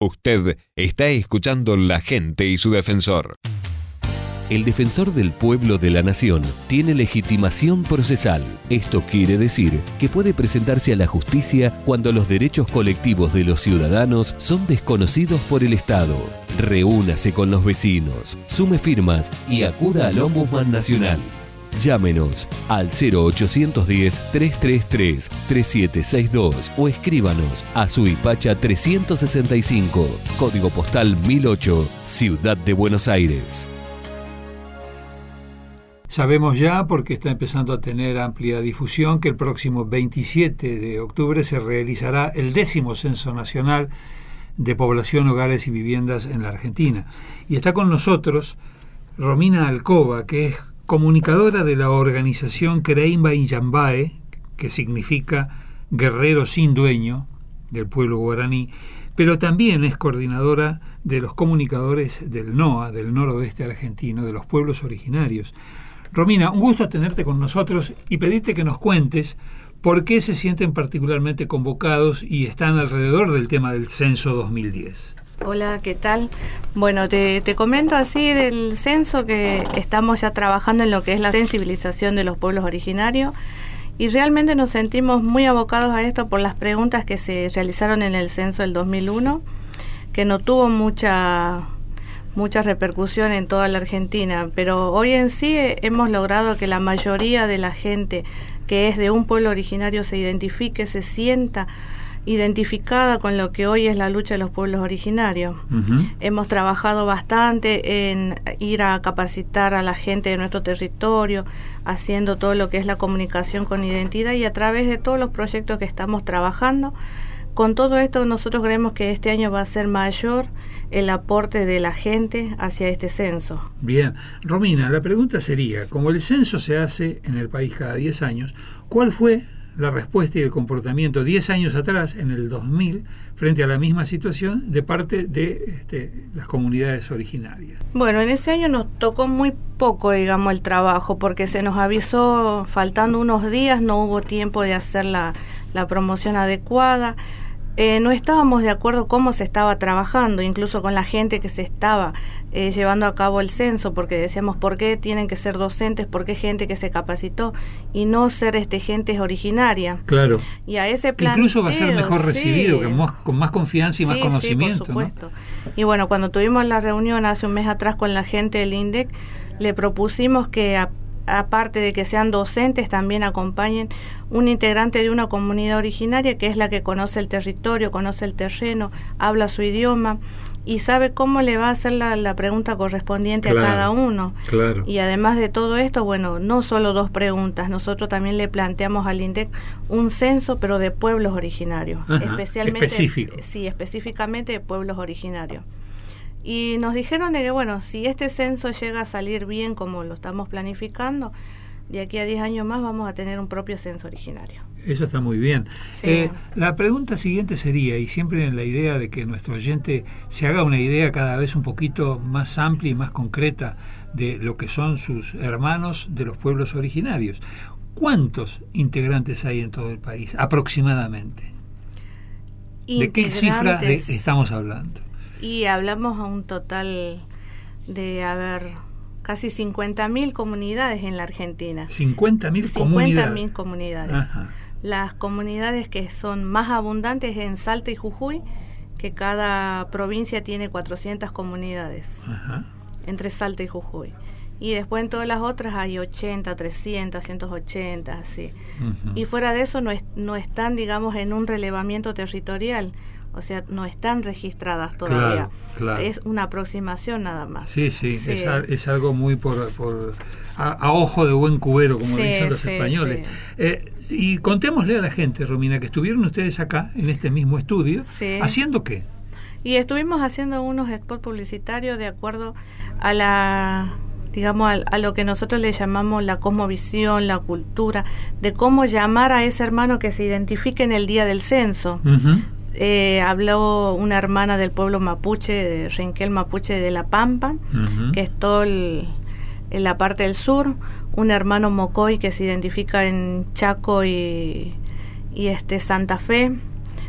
Usted está escuchando La Gente y su Defensor. El defensor del pueblo de la nación tiene legitimación procesal. Esto quiere decir que puede presentarse a la justicia cuando los derechos colectivos de los ciudadanos son desconocidos por el Estado. Reúnase con los vecinos, sume firmas y acuda al Ombudsman Nacional. Llámenos al 0810-333-3762 o escríbanos a Suipacha 365, código postal 1008, Ciudad de Buenos Aires. Sabemos ya, porque está empezando a tener amplia difusión, que el próximo 27 de octubre se realizará el 10º Censo Nacional de Población, Hogares y Viviendas en la Argentina. Y está con nosotros Romina Alcoba, que es comunicadora de la organización Creimba Inyambae, que significa Guerrero Sin Dueño, del pueblo guaraní, pero también es coordinadora de los comunicadores del NOA, del noroeste argentino, de los pueblos originarios. Romina, un gusto tenerte con nosotros y pedirte que nos cuentes por qué se sienten particularmente convocados y están alrededor del tema del censo 2010. Hola, ¿qué tal? Bueno, te comento así del censo, que estamos ya trabajando en lo que es la sensibilización de los pueblos originarios y realmente nos sentimos muy abocados a esto por las preguntas que se realizaron en el censo del 2001, que no tuvo mucha repercusión en toda la Argentina, pero hoy en sí hemos logrado que la mayoría de la gente que es de un pueblo originario se identifique, se sienta identificada con lo que hoy es la lucha de los pueblos originarios. Uh-huh. Hemos trabajado bastante en ir a capacitar a la gente de nuestro territorio, haciendo todo lo que es la comunicación con identidad, y a través de todos los proyectos que estamos trabajando. Con todo esto nosotros creemos que este año va a ser mayor el aporte de la gente hacia este censo. Bien, Romina, la pregunta sería, como el censo se hace en el país cada 10 años, ¿cuál fue la respuesta y el comportamiento 10 años atrás, en el 2000, frente a la misma situación de parte de las comunidades originarias? Bueno, en ese año nos tocó muy poco, digamos, el trabajo, porque se nos avisó faltando unos días, no hubo tiempo de hacer la promoción adecuada. No estábamos de acuerdo cómo se estaba trabajando, incluso con la gente que se estaba llevando a cabo el censo, porque decíamos, ¿por qué tienen que ser docentes? ¿Por qué gente que se capacitó y no ser gente originaria? Claro. Y a ese planteo, incluso va a ser mejor recibido, que con más confianza y más conocimiento. Sí, por supuesto. ¿No? Y bueno, cuando tuvimos la reunión hace un mes atrás con la gente del INDEC, le propusimos que aparte de que sean docentes, también acompañen un integrante de una comunidad originaria, que es la que conoce el territorio, conoce el terreno, habla su idioma y sabe cómo le va a hacer la pregunta correspondiente, claro, a cada uno. Claro. Y además de todo esto, bueno, no solo 2 preguntas, nosotros también le planteamos al INDEC un censo, pero de pueblos originarios. Ajá, especialmente, específico. Sí, específicamente de pueblos originarios. Y nos dijeron de que, bueno, si este censo llega a salir bien como lo estamos planificando, de aquí a 10 años más vamos a tener un propio censo originario. Eso está muy bien. Sí. La pregunta siguiente sería, y siempre en la idea de que nuestro oyente se haga una idea cada vez un poquito más amplia y más concreta de lo que son sus hermanos de los pueblos originarios, ¿cuántos integrantes hay en todo el país, aproximadamente? ¿De qué cifra estamos hablando? Y hablamos a un total de, casi 50.000 comunidades en la Argentina. 50.000 comunidades. 50.000 comunidades. Ajá. Las comunidades que son más abundantes en Salta y Jujuy, que cada provincia tiene 400 comunidades. Ajá. Entre Salta y Jujuy. Y después en todas las otras hay 80, 300, 180, así. Uh-huh. Y fuera de eso no están, digamos, en un relevamiento territorial. O sea, no están registradas todavía. Claro. Es una aproximación nada más. Sí. Es algo muy a ojo de buen cubero, como dicen los españoles. Sí. Y contémosle a la gente, Romina, que estuvieron ustedes acá, en este mismo estudio, ¿haciendo qué? Y estuvimos haciendo unos spots publicitarios de acuerdo a a lo que nosotros le llamamos la cosmovisión, la cultura, de cómo llamar a ese hermano que se identifique en el día del censo. Uh-huh. Habló una hermana del pueblo mapuche, de Renquel Mapuche de La Pampa, uh-huh, que es todo en la parte del sur, un hermano mocoy que se identifica en Chaco y Santa Fe,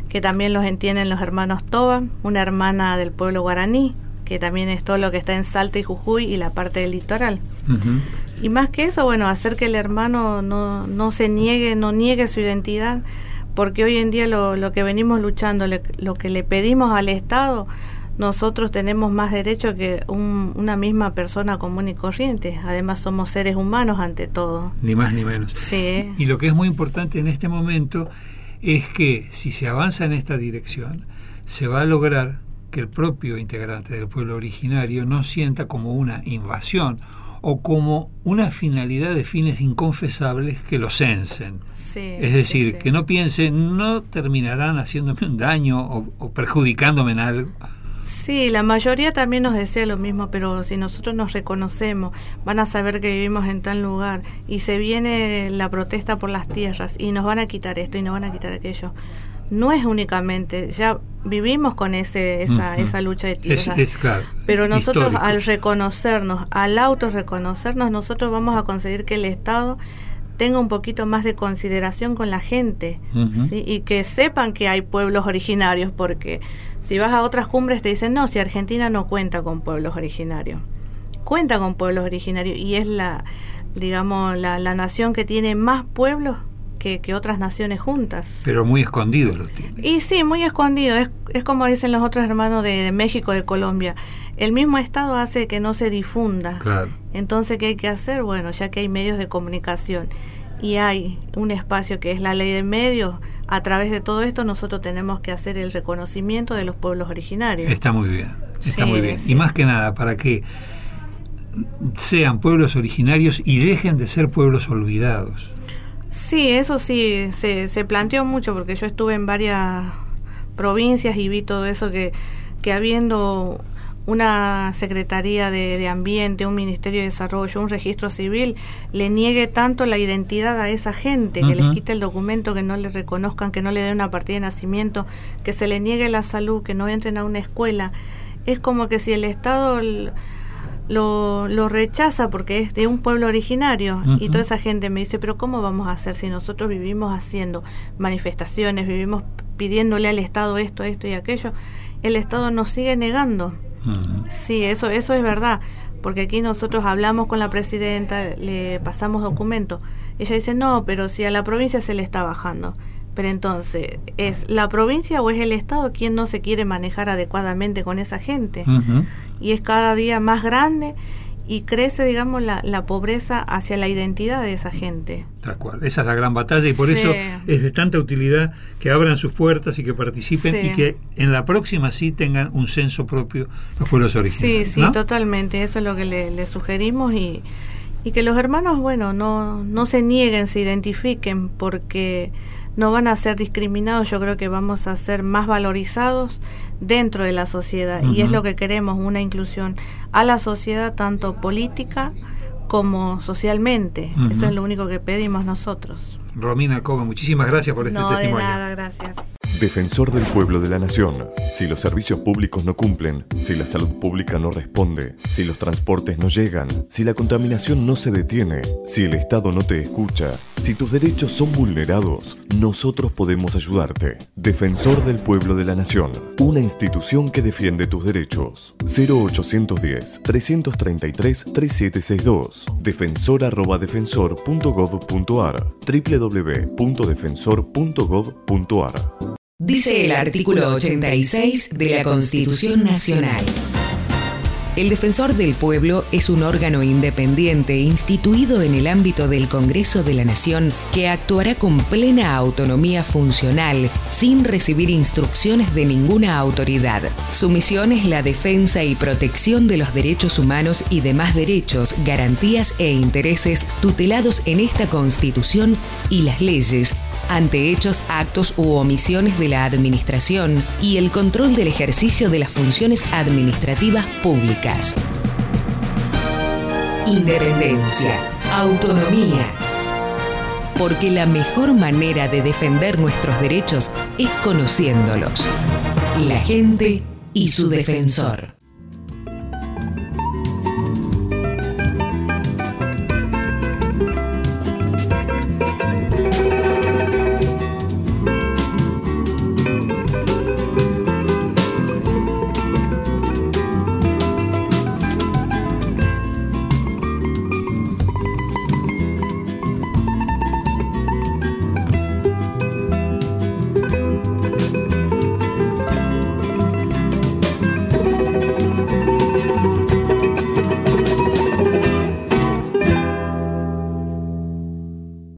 que también los entienden los hermanos Toba, una hermana del pueblo guaraní, que también es todo lo que está en Salta y Jujuy y la parte del litoral. Uh-huh. Y más que eso, bueno, hacer que el hermano no niegue su identidad, porque hoy en día lo que venimos luchando, lo que le pedimos al Estado, nosotros tenemos más derecho que una misma persona común y corriente. Además somos seres humanos ante todo. Ni más ni menos. Sí. Y lo que es muy importante en este momento es que si se avanza en esta dirección, se va a lograr que el propio integrante del pueblo originario no sienta como una invasión o como una finalidad de fines inconfesables que lo censen. Sí, es decir, sí. Que no piensen, no terminarán haciéndome un daño o perjudicándome en algo. Sí, la mayoría también nos desea lo mismo, pero si nosotros nos reconocemos, van a saber que vivimos en tal lugar y se viene la protesta por las tierras y nos van a quitar esto y nos van a quitar aquello. No es únicamente, ya vivimos con esa lucha de tierras, es claro, pero nosotros histórico. Al reconocernos, al autorreconocernos, nosotros vamos a conseguir que el Estado tenga un poquito más de consideración con la gente, uh-huh. ¿sí? Y que sepan que hay pueblos originarios, porque si vas a otras cumbres te dicen, no, si Argentina no cuenta con pueblos originarios. Cuenta con pueblos originarios y es la nación que tiene más pueblos que otras naciones juntas. Pero muy escondidos los tienen. Y sí, muy escondidos. Es como dicen los otros hermanos de México, de Colombia. El mismo Estado hace que no se difunda. Claro. Entonces, ¿qué hay que hacer? Bueno, ya que hay medios de comunicación y hay un espacio que es la ley de medios, a través de todo esto nosotros tenemos que hacer el reconocimiento de los pueblos originarios. Está muy bien, está muy bien. Sí. Y más que nada, para que sean pueblos originarios y dejen de ser pueblos olvidados. Sí, eso sí, se planteó mucho, porque yo estuve en varias provincias y vi todo eso, que habiendo una Secretaría de Ambiente, un Ministerio de Desarrollo, un registro civil, le niegue tanto la identidad a esa gente, uh-huh. que les quite el documento, que no les reconozcan, que no le den una partida de nacimiento, que se le niegue la salud, que no entren a una escuela. Es como que si el Estado lo rechaza porque es de un pueblo originario, uh-huh. y toda esa gente me dice, pero ¿cómo vamos a hacer si nosotros vivimos haciendo manifestaciones, vivimos pidiéndole al Estado esto y aquello? El Estado nos sigue negando. Uh-huh. Sí, eso es verdad, porque aquí nosotros hablamos con la presidenta, le pasamos documentos, ella dice, no, pero si a la provincia se le está bajando. Pero entonces, ¿es la provincia o es el Estado quien no se quiere manejar adecuadamente con esa gente? Uh-huh. Y es cada día más grande y crece, digamos, la pobreza hacia la identidad de esa gente. Tal cual, esa es la gran batalla y por eso es de tanta utilidad que abran sus puertas y que participen, y que en la próxima sí tengan un censo propio los pueblos originarios. Sí, ¿no? Totalmente, eso es lo que le sugerimos, y que los hermanos, bueno, no se nieguen, se identifiquen, porque no van a ser discriminados. Yo creo que vamos a ser más valorizados dentro de la sociedad, uh-huh. y es lo que queremos, una inclusión a la sociedad, tanto política como socialmente. Uh-huh. Eso es lo único que pedimos nosotros. Romina Cova, muchísimas gracias por este testimonio. De nada, gracias. Defensor del pueblo de la nación. Si los servicios públicos no cumplen, si la salud pública no responde, si los transportes no llegan, si la contaminación no se detiene, si el Estado no te escucha, si tus derechos son vulnerados, nosotros podemos ayudarte. Defensor del pueblo de la nación. Una institución que defiende tus derechos. 0810-333-3762. defensor@defensor.gov.ar. www.defensor.gov.ar. Dice el artículo 86 de la Constitución Nacional. El Defensor del Pueblo es un órgano independiente instituido en el ámbito del Congreso de la Nación que actuará con plena autonomía funcional, sin recibir instrucciones de ninguna autoridad. Su misión es la defensa y protección de los derechos humanos y demás derechos, garantías e intereses tutelados en esta Constitución y las leyes, ante hechos, actos u omisiones de la administración y el control del ejercicio de las funciones administrativas públicas. Independencia, autonomía. Porque la mejor manera de defender nuestros derechos es conociéndolos. La gente y su defensor.